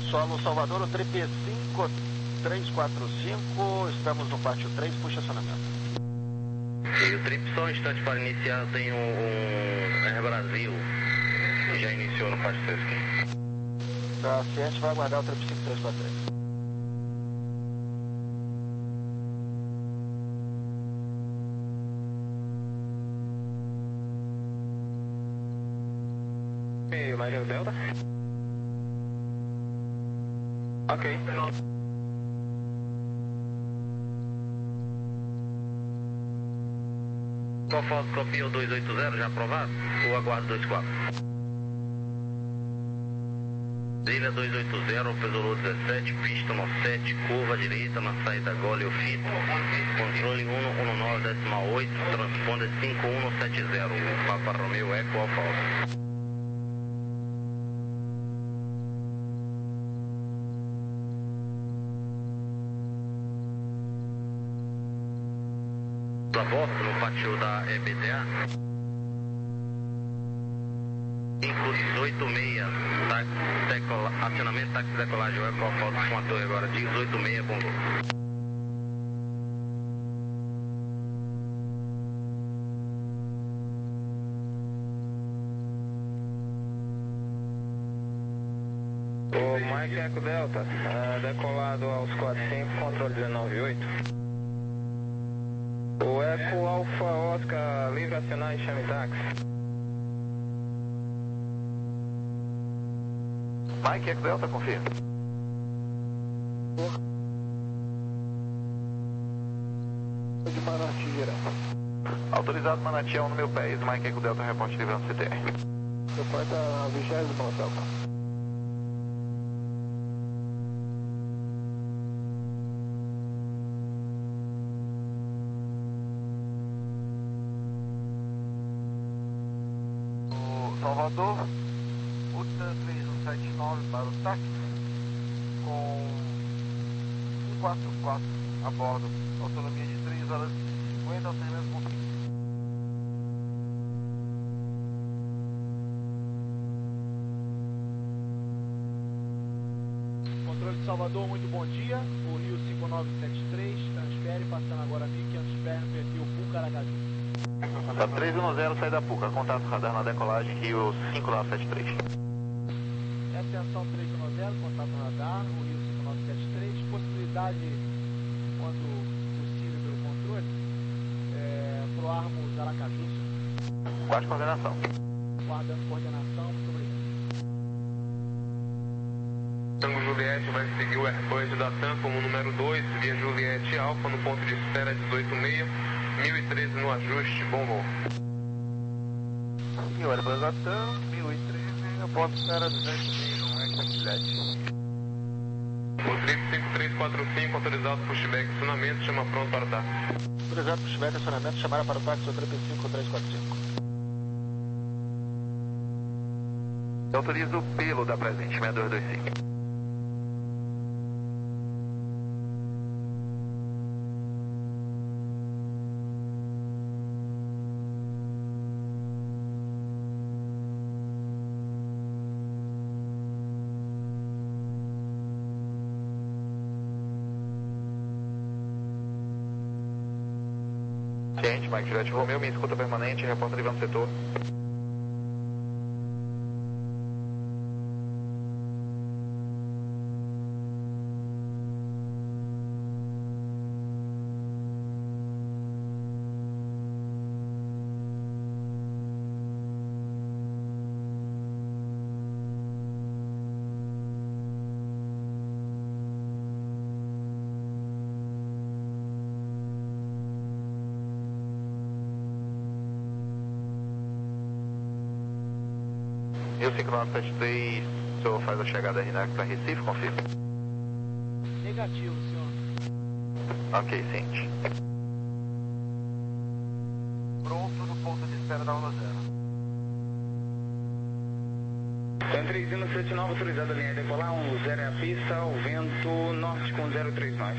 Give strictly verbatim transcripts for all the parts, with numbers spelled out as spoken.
Solo Salvador, o trip cinco três quatro cinco, estamos no pátio três, puxa acionamento. E o trip só um instante para iniciar, tem um, um Air Brasil, que já iniciou no pátio três aqui. Tá, se a gente vai aguardar o trip cinco três quatro três. E mais Delta? Ok. Qual foto copia o dois oito zero, já aprovado? Ou aguardo dois quatro? Ilha dois oito zero, Pesolou dezessete, pista no sete, curva direita na saída Gole o fito, controle um um nove decimal oito, transponder cinco um sete zero, Papa Romeo Eco Alfa Alfa. Aborto no pátio da E B T A cinco dezoito seis, tá, decola, acionamento táxi decolagem Eco Alfa Alfa com a torre agora, dezoito seis, bom voo. O Mike Eco Delta, uh, decolado aos quatro cinco, controle dezenove oito. O Eco Alfa Oscar, livre acionar e chame táxi. Mike Eco Delta, confirma. De Manati, geral. Autorizado Manati um no meu pé, Mike Eco Delta, reporte livrando C T R. Reporta a vigésima, Delta. Salvador, UTA três um sete nove para o táxi, com um quatro quatro a bordo, autonomia de três horas e cinquenta, alternando com Controle de Salvador, muito bom dia, o Rio cinco nove sete três, transfere, passando agora mil e quinhentos pés no perfil Puca Aracaju. Tá três um zero, sai da Puca, contato radar na decolagem, Rio cinco nove sete três. Atenção três um zero, contato radar, o Rio cinco nove sete três, possibilidade, quando possível pelo controle, é, pro Armos Aracaju. Guarde coordenação. Guardando coordenação, muito obrigado. Tango Juliette vai seguir o Airbus da TAM como número dois, via Juliette Alfa no ponto de espera dezoito seis. mil e treze no ajuste, bom voo. E o Airbus da TAM, mil e treze, a ponto espera duzentos e meio, não é Juliette. O trip cinco três quatro cinco, autorizado pushback acionamento, chama pronto para o táxi. Autorizado pushback acionamento, chamar para o táxi, o trip cinco três quatro cinco. Eu autorizo o pelo da presente, seis dois dois cinco. Ciente, Mike Juliette Romeu, minha escuta permanente, reporta livrando setor. Rio cinco nove sete três, o senhor faz a chegada aí para Recife, confirma? Negativo, senhor. Ok, ciente. Pronto no ponto de espera da Onda Zero. TAM três um sete nove, autorizado a linha de decolar, um zero é a pista, ao vento norte com zero três nove.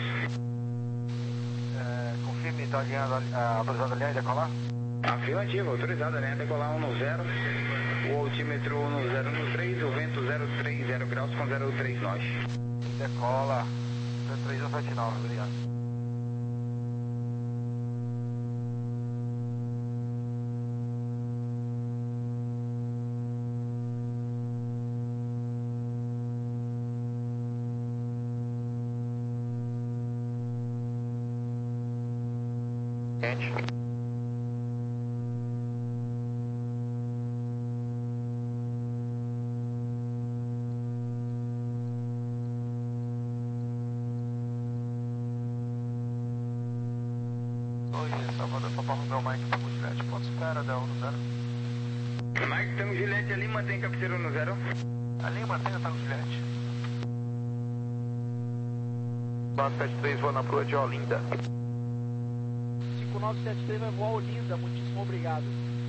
É, confirme então a linha, a, autorizada a linha de decolar? Afirmativo, autorizado a linha de decolar um zero. O altímetro no zero no três, o vento zero três zero graus com zero três nós. Decola, três um sete nove, obrigado. Quente. Oi, Salvador, Papa Romeu Mike, Tango Juliette, ponto espera, Del no zero. Mike, Tango Juliette, ali mantém cabeceiro no zero. Ali mantém a Tango Juliette. nove sete três voa na proa de Olinda. cinco nove sete três vai voar Olinda, muitíssimo obrigado.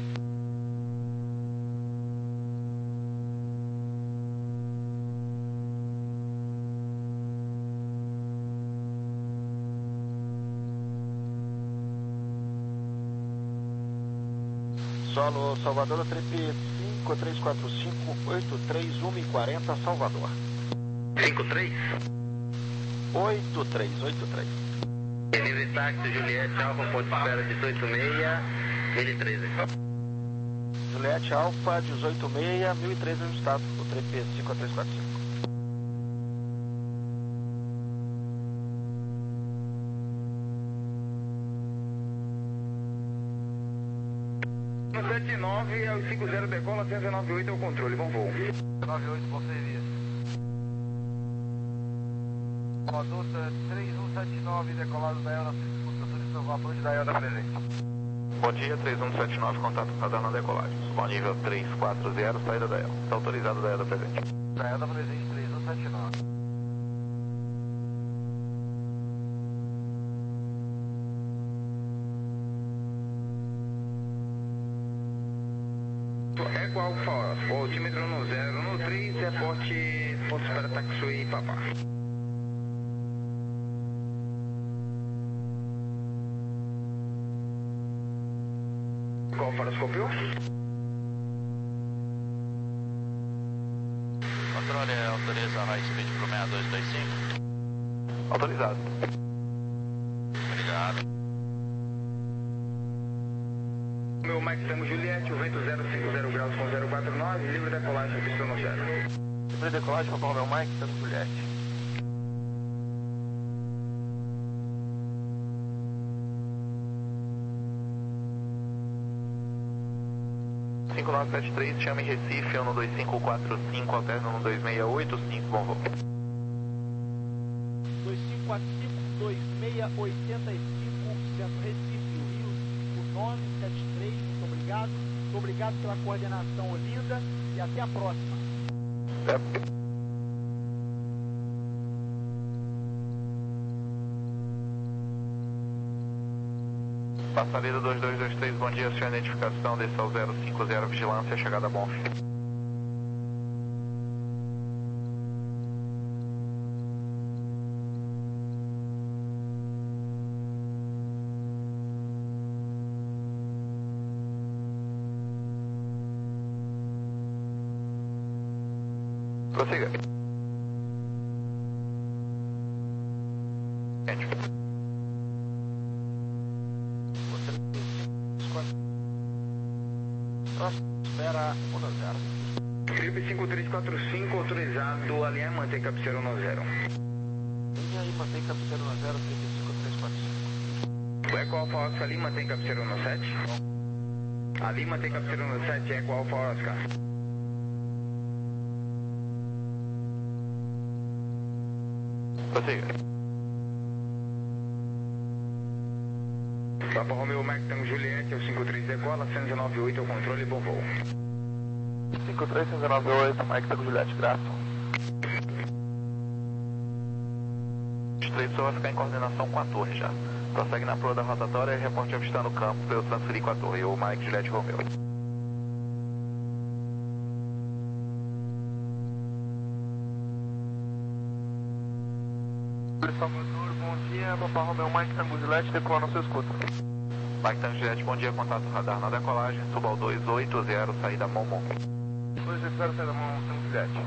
Solo Salvador, trip cinco três quatro cinco oito três um quarenta, Salvador. cinco três? oito três, oito três. Livre táxi, Juliette Alfa, ponto de espera dezoito seis, mil e treze. Juliette Alfa, dezoito seis, mil e treze ajustado, o trip cinco três quatro cinco. sete nove é o cinco zero decola, cento e noventa e oito é o controle, bom voo. nove oito, bom serviço. Conduta três um sete nove, decolado da Eura, solicitação de vapor da Eura presente. Bom dia, três um sete nove, contato radar na decolagem. Suba ao nível três quatro zero, saída da Elda. Está autorizado da Elda presente. Da Elda presente, três um sete nove. Eco Alfa, o altímetro no zero no três, reporte, ponto espera Taxui Papá. Qual faroscópio? Controle, autoriza high speed para o seis dois dois cinco. Autorizado. Obrigado. Meu Mike Tango Juliette, o vento zero cinco zero graus com zero quatro nove, livre decolagem, pistão no zero. Livre decolagem, Papa Romeu Mike, Tango Juliette. cinco nove sete três, chame Recife, um dois cinco quatro cinco, alterno um dois seis oito cinco, bom voo. dois cinco quatro cinco, dois seis oito cinco, centro Recife, Rio, cinco nove sete três, muito obrigado. Muito obrigado pela coordenação, Olinda, e até a próxima. É. Passadeira dois dois dois três, bom dia, sua identificação, desça ao zero cinco zero, vigilância, chegada bom. Prossiga. Gente. Espera um zero. Trip cinco três quatro cinco, autorizado, alinhar e manter cabeceiro no zero. Linha aí, mantém cabeceiro no zero, trip cinco três quatro cinco. O Eco Alfa Oscar ali mantém cabeceiro no sete. Ali mantém cabeceiro no sete, Eco Alfa Oscar. Prossiga. Papa Romeu Mike Tango Juliette, é o cinco três decola, cento e noventa e oito é o controle, bom voo. cinco três um nove oito, Mike Tango Juliette, graças. Os três só vai ficar em coordenação com a torre já. Prossegue na proa da rotatória e reporte avistar no campo para eu transferir com a torre. O Mike Juliette Romeu. Salvador, bom dia, Papa Romeu Mike Tango Juliette, decola no seu escuta. Mike Tango Juliette, bom dia, contato radar na decolagem, suba ao dois oito zero, saída Momon. dois oito zero, sai da mão, Tango Juliette.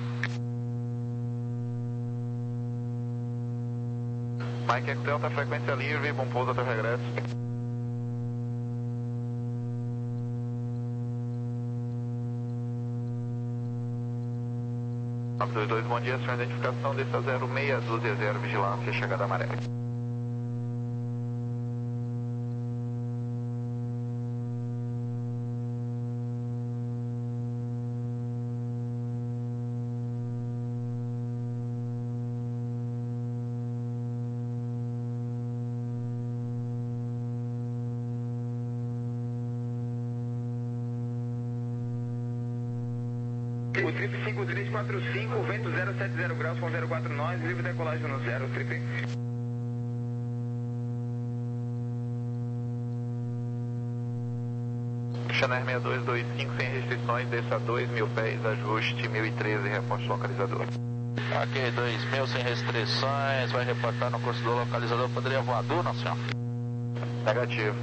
Mike Eco Delta, frequência livre, bom pouso até o regresso. nove dois dois, bom dia, sua identificação, desça zero seis doze zero, vigilância, chegada à maré. O trip cinco três quatro cinco, vento zero sete zero graus com zero quatro nós, livre decolagem no zero, trip. Channel seis dois dois cinco, sem restrições, desça dois mil pés, ajuste mil e treze, reporte localizador. Ok, dois mil sem restrições, vai reportar no curso do localizador, poderia voar Duna, senhor? Negativo.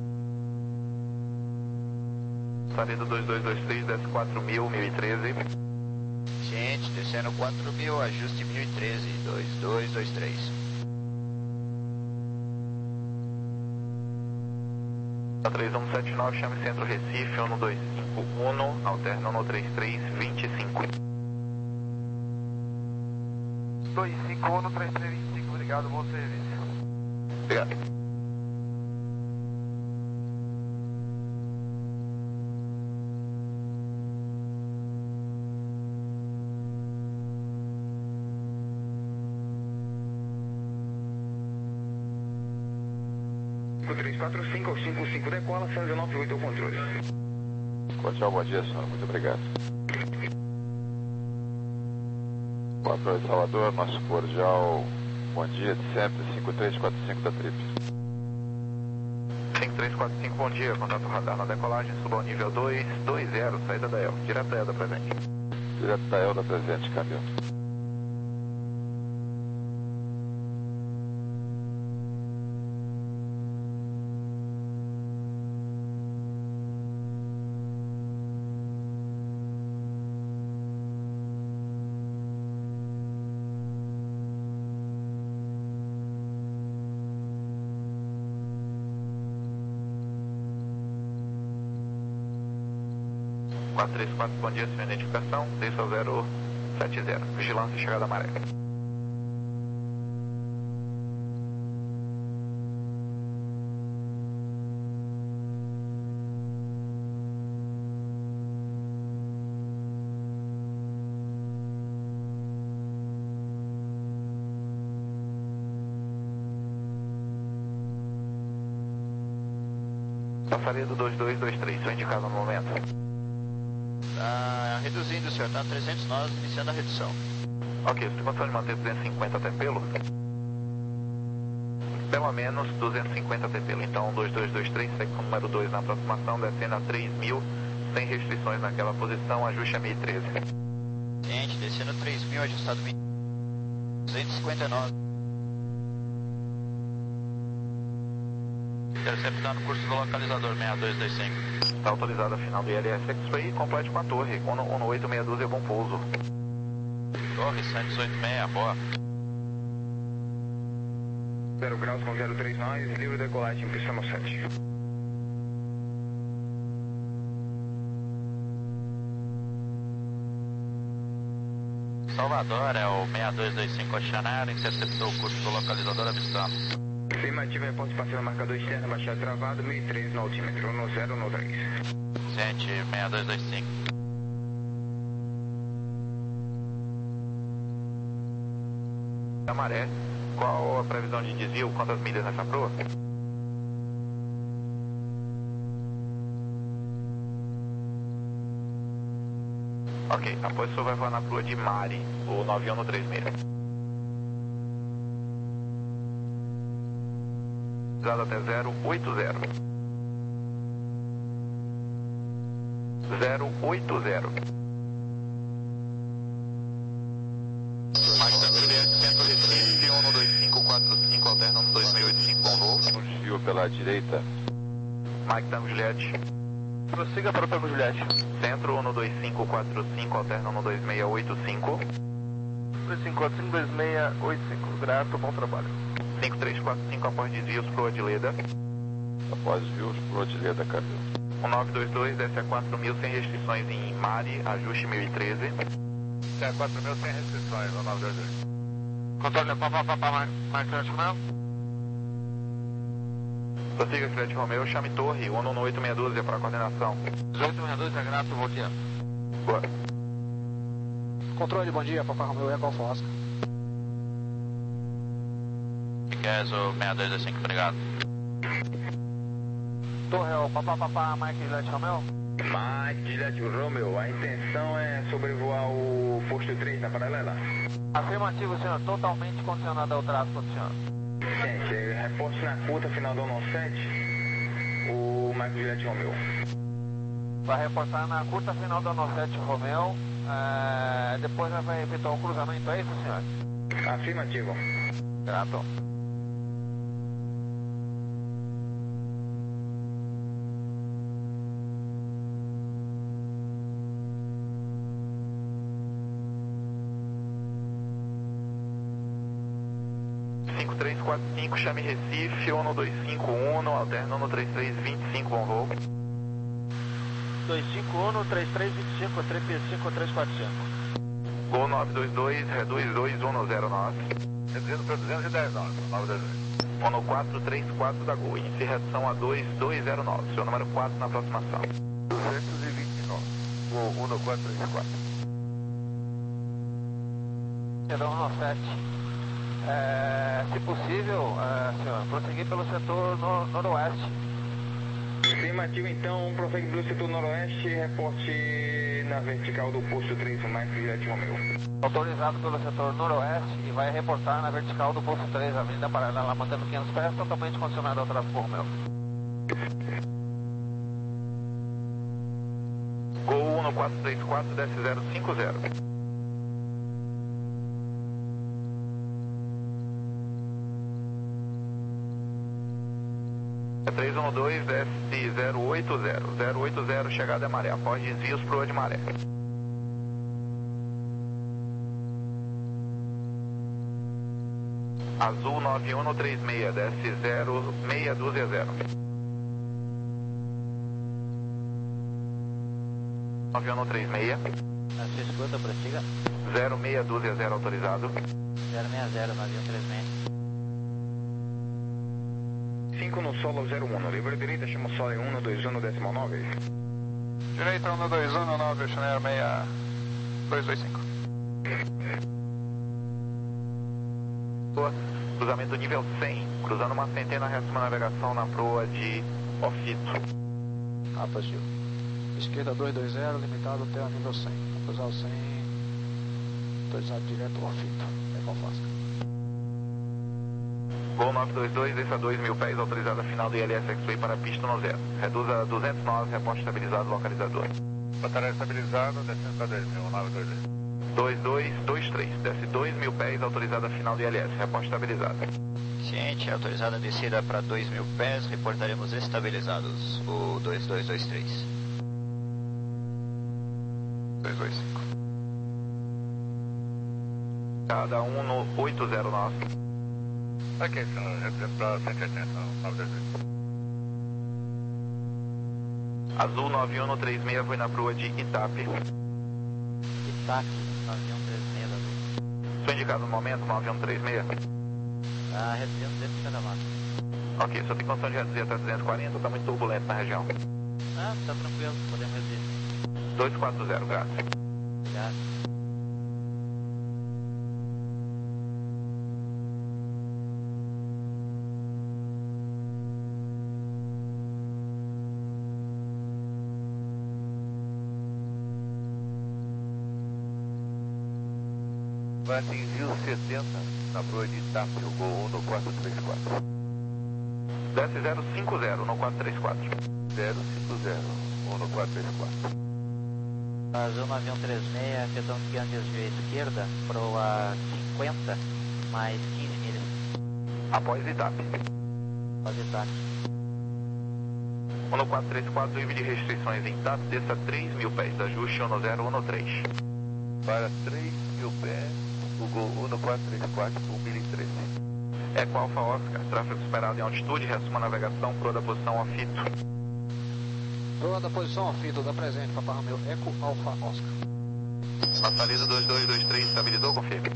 Saída dois dois dois três, desce quatro mil, mil e treze. Gente, descendo quatro mil, ajuste mil e treze, dois dois dois três. três um sete nove, chame centro Recife, um dois cinco um, alterna um três três vinte e cinco. dois cinco um, três três vinte e cinco, obrigado, bom serviço. Obrigado. três quatro cinco cinco cinco, decola, São dezenove oito ao controle. Cordial, bom dia, senhor. Muito obrigado. quatro oito Salvador, nosso cordial, bom dia de sempre, cinco três quatro cinco da Trip. cinco três quatro cinco, bom dia, contato radar na decolagem, suba ao nível dois dois zero, saída da E L, direto da E L da presente. Direto da E L da presente, câmbio. quatro três quatro, bom dia, sua identificação, desça zero sete zero, vigilância, chegada à maré. Passaria do dois dois dois três, sua indicada no momento. Tá reduzindo, senhor, tá trezentos nós, iniciando a redução. Ok, você tem condição de manter duzentos e cinquenta até pelo? Pelo menos duzentos e cinquenta até pelo. Então, dois dois dois três, segue com o número dois na aproximação, descendo a três mil, sem restrições naquela posição, ajuste a mil e treze. Gente, descendo três mil, ajustado duzentos e cinquenta nós. Interceptando o curso do localizador seis dois dois cinco. Está autorizada a final do I L S X-Ray, complete com a torre, um oito seis doze, bom pouso. Torre cento e oito seis, boa. zero graus com zero três nós, livre decolagem, pista no sete. Salvador, é o seis dois dois cinco Oceanário, interceptou o curso do localizador avistando. Estimativa é ponto espacial marcador externo, baixado travado, mil e treze no altímetro, no zero no três. Gente, seis dois dois cinco. A maré, qual a previsão de desvio? Quantas milhas nessa proa? Ok, após o senhor vai voar na proa de Mari, o nove um no três seis. Até zero oito zero. zero oito zero. Mike Tango Juliette, Centro Recife, um dois cinco quatro cinco, alterna um dois seis oito cinco, bom voo. Desvio pela direita. Mike Tango Juliette. Prossiga para o Tango Juliette. Centro um dois cinco quatro cinco, alterna um dois seis oito cinco. dois cinco quatro cinco, dois seis oito cinco, grato, bom trabalho. cinco três quatro cinco, após desvios para o Adileda. Após desvios para o Adileda, Carlos. um nove dois dois, desce a quatro mil sem restrições em Mari, ajuste mil e treze. Desce a quatro mil sem restrições, um nove dois dois. Controle, papá, papá, Mike Juliette Romeo. Prossiga, Juliette Romeo, chame torre, um um oito meia dúzia para coordenação. dezoito meia dúzia, grato, bom dia. Boa. Controle, bom dia, Papa Romeo, Eco Alfa Oscar. Guess o seis dois dois cinco, obrigado. Torre, é o Papá, Papá, Mike Juliette Romeo. Mike Juliette Romeo, a intenção é sobrevoar o posto três na paralela. Afirmativo, senhor, totalmente condicionado ao tráfego do senhor. Gente, reporte na curta final do um sete, o Mike Juliette Romeo. Vai reportar na curta final do um sete Romeo, é, depois vai efetuar o cruzamento, é isso, senhor? Afirmativo. Grato. cinco três quatro cinco, chame Recife, um dois cinco um, alterna um três três dois cinco, bom voo. dois cinco um, três três dois cinco, três cinco três quatro cinco. Gol nove dois dois, reduz dois um zero nove. Reduzindo para duzentos e dez, nove dois dois. um quatro três quatro da Gol, inicie redução a dois dois zero nove, seu número quatro na aproximação. duzentos e vinte e nove, Gol um quatro três quatro. Perdão, um sete. É, se possível, é, senhor, prosseguir pelo setor no, noroeste. Afirmativo, então, prossegue pelo setor noroeste, reporte na vertical do posto três, o Mike Juliette Romeo. Autorizado pelo setor noroeste e vai reportar na vertical do posto três, avenida paralela, mantendo quinhentos pés, totalmente condicionado ao tráfego Romeo. Gol um quatro três quatro, desce zero cinco zero. três um dois, desce zero oito zero, zero oito zero, chegada é maré, após desvios proa de maré. Azul nove um três seis, desce zero seis dúzia zero. nove um três seis. Na sua escuta, prossiga. zero seis dúzia zero autorizado. zero seis zero, nove um três seis. cinco no solo zero um, livre direita, chama solo um dois um decimal nove. Direita um dois um nove, Chanel seis dois dois cinco. Cruzamento nível cem, cruzando uma centena, resta uma navegação na proa de Ofito. Ah, positivo. Esquerda dois dois zero, limitado até o nível cem. Vou cruzar o cem, autorizado direto ao Ofito. É qual Fosca. Gol nove dois dois, desça a dois mil pés, autorizada final do I L S X-Way para pista no zero. Reduza a duzentos e nove, reporte estabilizado, localizador. Batalha estabilizado, descendo para dois mil, nove dois dois. dois dois dois três, desce dois mil pés, autorizada final do I L S, reporte estabilizado. Ciente, autorizada a descida para dois mil pés, reportaremos estabilizados, o dois dois dois três. dois dois cinco. Cada um no oito zero nove. Ok, senhor, reduzindo para cento e oitenta, nove dois dois. Azul nove um três seis foi na proa de Itape. Itape, nove um três seis Azul. Sou indicado no momento, nove um três seis. Ah, reduzindo duzentos e cinquenta knots. Ok, só tem condição de reduzir até duzentos e quarenta, está muito turbulento na região. Ah, tá tranquilo, podemos reduzir. dois quatro zero, graças. Obrigado. Vai atingir os setenta na proa de Itape, o Gol um no quatro três quatro. Desce zero cinco zero no quatro três quatro. zero cinco zero, um no quatro três quatro. Azul nove um três seis, afetando guiando desvio à esquerda, proa cinquenta, mais quinze milhas. Após Itape. Após Itape. um quatro três quatro, livre de restrições intacto, desça três mil pés, ajuste um zero um três. Para três mil pés, o Gol um quatro três quatro, um mil e treze. Eco Alfa Oscar, tráfego esperado em altitude, reassuma a navegação, proa da posição Afito. Proa da posição Afito, dá presente, Papa Romeu, Eco Alfa Oscar. Passaredo dois dois dois três, estabilizou, confirme.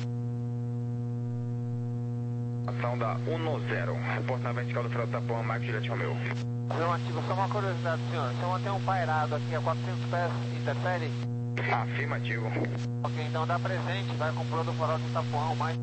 Ação da um zero, reporte na vertical do final do Tapuã, Marco Juliette Romeu. Afirmativo, só uma curiosidade, senhor, se eu manter um pairado aqui a quatrocentos pés, interfere? Afirmativo. Ok, então dá presente, vai com o proa do farol de Itapuã, mais...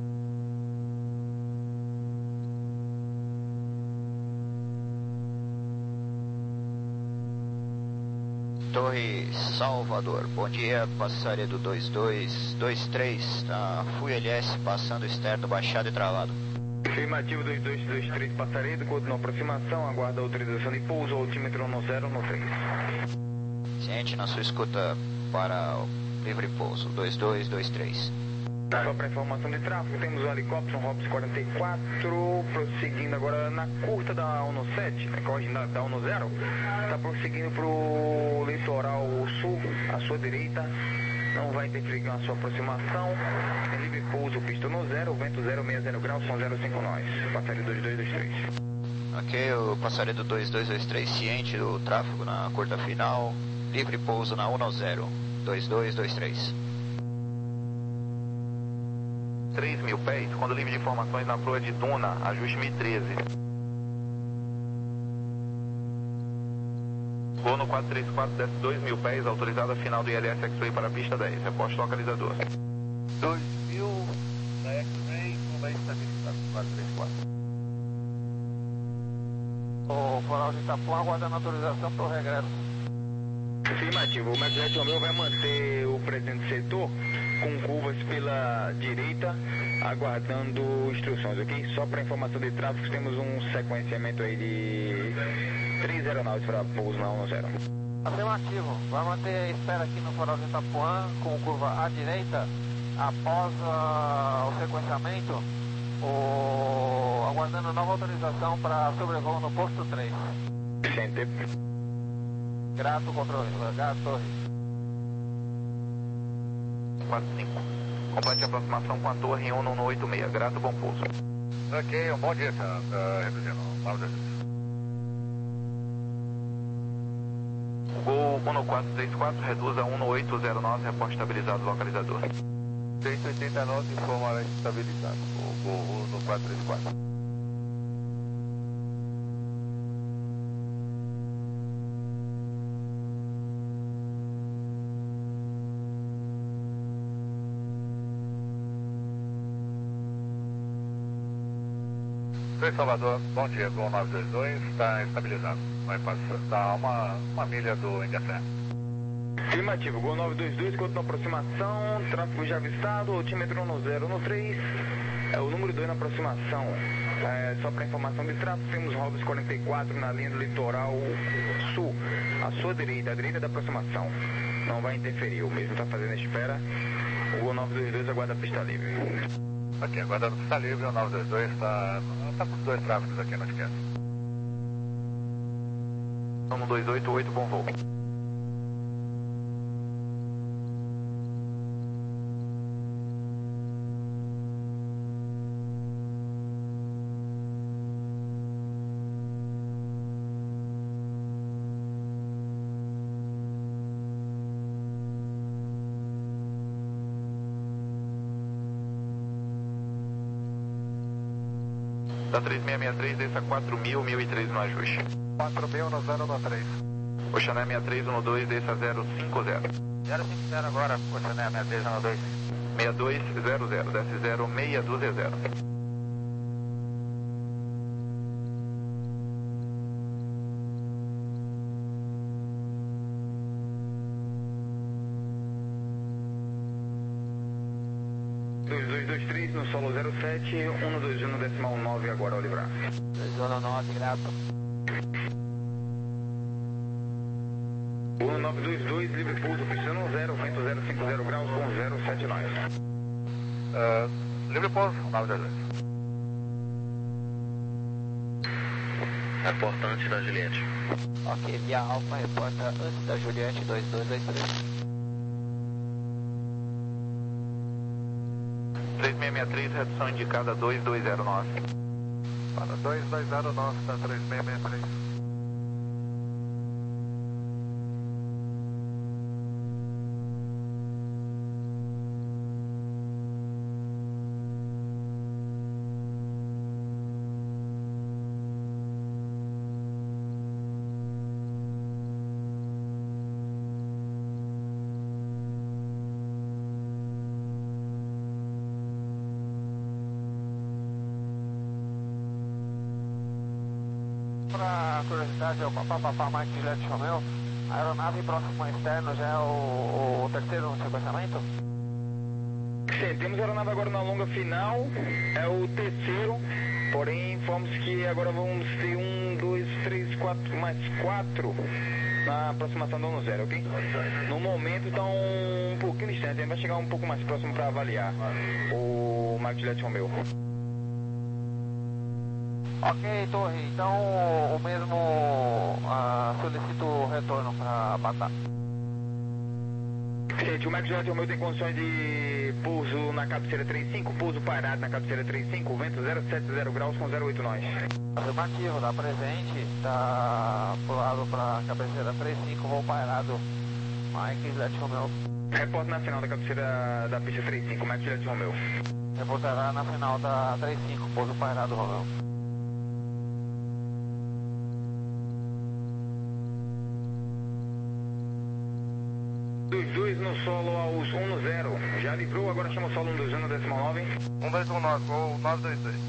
Torre Salvador, bom dia, passaredo dois dois dois três, tá, F U I L S passando externo, baixado e travado. Afirmativo dois dois dois três, passaredo, continua aproximação, aguarda a autorização de pouso, altímetro um zero um três. Ciente na sua escuta para o livre pouso, dois dois dois três. Só para informação de tráfego, temos um helicóptero, um Robs quarenta e quatro, prosseguindo agora na curta da sete, né, corrigendo da, da zero, está prosseguindo para o litoral sul, à sua direita, não vai interferir com a sua aproximação, é livre pouso, pista no zero, vento zero seis zero graus, são zero cinco nós, passaredo dois dois dois três. Ok, o passaredo dois dois dois três ciente do tráfego na curta final, livre pouso na um zero, dois dois dois três. três mil pés, quando livre de informações na proa de Duna, ajuste mil e treze. Voo no quatro três quatro, desce dois mil pés, autorizada final do I L S X-Ray para a pista dez, reposte localizador. dois mil na X-Ray, uma estabilizada, quatro três quatro. O farol de Itapuã aguardando autorização para o regresso. Afirmativo, o Marco Romeu vai manter o presente setor com curvas pela direita, aguardando instruções, ok? Só para informação de tráfego, temos um sequenciamento aí de três aeronaves para pouso na um zero. Afirmativo, vai manter a espera aqui no farol de Itapuã, com curva à direita, após uh, o sequenciamento, o... aguardando nova autorização para sobrevoo no posto três. Center. Grato, controle, grato, torre. quatro cinco. Complete a aproximação com a torre um um oito seis. Grato, bom pouso. Ok, um bom dia, senhor. Uh, reduzindo. Gol um quatro três quatro, reduza um oito zero nove, reporte estabilizado, localizador. cento e oitenta nove, informará estabilizado. O Gol um quatro três quatro. Oi, Salvador, bom dia, Gol nove dois dois, está estabilizado, vai passar, está uma, uma milha do Inglaterra. Afirmativo, Gol nove dois dois, continua aproximação, tráfego já avistado, altímetro um zero um três, é o número dois na aproximação. É, só para informação de tráfego, temos Robs quarenta e quatro na linha do litoral sul, à sua direita, à direita da aproximação. Não vai interferir, o mesmo está fazendo a espera, o Gol nove dois dois aguarda a pista livre. Ok, aguardando a pista livre, o nove dois dois está tá com os dois tráfegos aqui, não esquece. um dois oito oito, bom voo. Da três seis seis três, desça quatro mil, mil e treze no ajuste. quatro mil no zero um três. Oceané sessenta e três um dois, desça zero cinco zero. zero cinco zero agora, Oceané sessenta e três um dois. sessenta e dois zero zero, desce zero seis dois zero. dois dois dois três no solo zero sete, um dois um decimal nove agora ao livrar. dois um nove, grato. um nove dois dois, livre pouso, pista no zero, vento zero cinco zero graus com zero sete nós. Uh, livre pouso, nove dois dois. Reporta antes da Juliette. Ok, via Alfa, reporta antes da Juliette dois dois dois três. três seis seis três, redução indicada dois dois zero nove. Para dois dois zero nove, está três seis seis três. Para curiosidade, é o Papapá Mike Juliette Romeo. A aeronave próximo ao externo já é o, o terceiro no sequenciamento? Sim, temos a aeronave agora na longa final, é o terceiro, porém informamos que agora vamos ter um, dois, três, quatro, mais quatro na aproximação do ano zero, ok? No momento estão um pouquinho distante, a gente vai chegar um pouco mais próximo para avaliar o Mike Juliette Romeo. Ok, Torre, então o mesmo uh, solicito o retorno para Batá. Gente, o Mike Juliette Romeo tem condições de pouso na cabeceira trinta e cinco, pouso parado na cabeceira trinta e cinco, vento zero sete zero graus com zero oito nós. Afirmativo, dá presente, está pulado para cabeceira trinta e cinco, voo parado, Mike Juliette Romeo. Reporte na final da cabeceira da pista trinta e cinco, Mike Juliette Romeo. Reportará na final da trinta e cinco, pouso parado, Romeo. Dos dois no solo aos um no zero. Já livrou, agora chama o solo um dois um no decimal nove. um dois um nove, ou nove dois dois.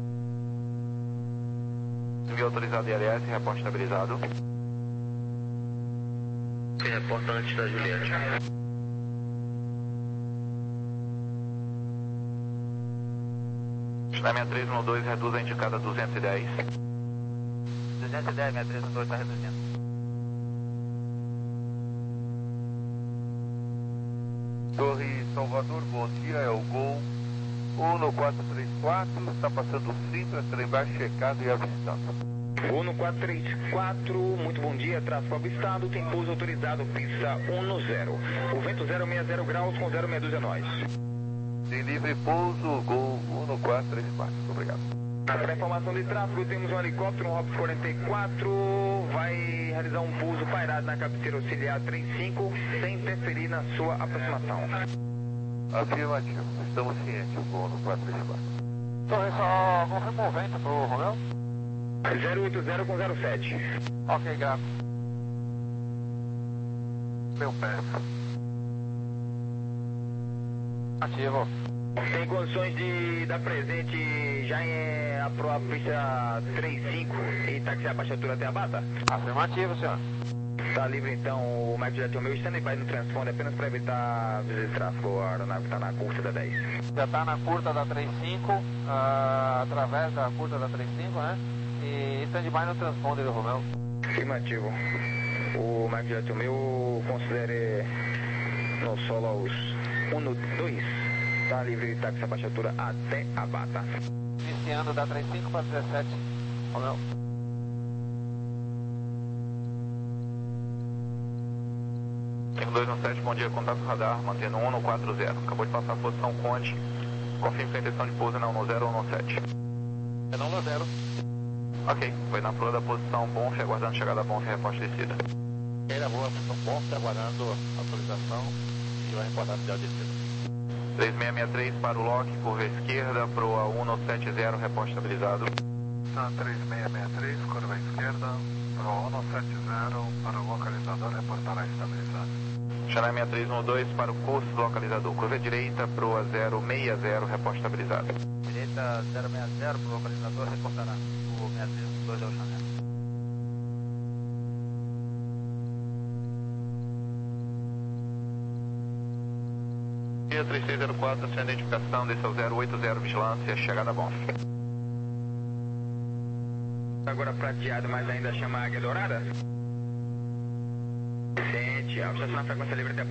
Envio autorizado I L S, reporte estabilizado. Se reporta antes da Juliette. China sessenta e três um dois, reduz a indicada duzentos e dez. duzentos e dez, sessenta e três um dois está reduzindo. Torre Salvador, bom dia, é o Gol um no quatro três quatro, está passando o filtro, trem baixo checado e avistado. um no quatro três quatro, muito bom dia, tráfego avistado, tem pouso autorizado, pista um no zero. O vento zero seis zero graus com zero meia dúzia nós. Tem livre pouso, Gol um no quatro três quatro, obrigado. Para informação de tráfego, temos um helicóptero, um Hopper quarenta e quatro, vai realizar um pouso pairado na cabeceira auxiliar trinta e cinco, sem interferir na sua aproximação. Afirmativo, estamos cientes, o Gol no quatro três quatro. Torre, só confirma o vento pro Romeo? zero oito zero com zero sete. Ok, grato. Meu pé. Ativo. Tem condições de dar presente já em a, a pista trinta e cinco e táxi a baixa altura até a Bata? Afirmativo, senhor. Está livre então o Mike Juliette Romeo, stand-by no transponder apenas para evitar visita de tráfego, a aeronave está na curta da dez. Já está na curta da trinta e cinco, uh, através da curta da trinta e cinco, né? E stand-by no transponder do Romeo. Afirmativo. O Mike Juliette Romeo considere no solo aos um no dois. Está livre de táxi a baixa altura até a Bata. Iniciando da trinta e cinco para dezessete, Romeo. cinco dois um sete, bom dia, contato radar, mantendo um no quatro zero. Acabou de passar a posição Conde. Confirme com a intenção de pouso não no zero ou no sete. É não no zero. Ok, foi na flor da posição Bonf, aguardando chegada Bonf e reporte descida. Ele voa a posição Bonf, aguardando autorização e vai reportar no dia de descida. três seis seis três para o lock, curva esquerda, proa um no sete zero, reporte estabilizado. Tá, três seis seis três, curva esquerda, proa um no sete zero, para o localizador, reportará estabilizado. China sessenta e três um dois para o curso do localizador, curva direita, proa zero seis zero, reporte estabilizado. Direita zero seis zero, para o localizador, reportará. O seis três um dois é o China. Dia três seis zero quatro, sem identificação, desce ao zero oito zero, vigilância, chegada Bonf. Agora prateado, mas ainda chama a Águia Dourada? Sente, a estação na frequência livre até a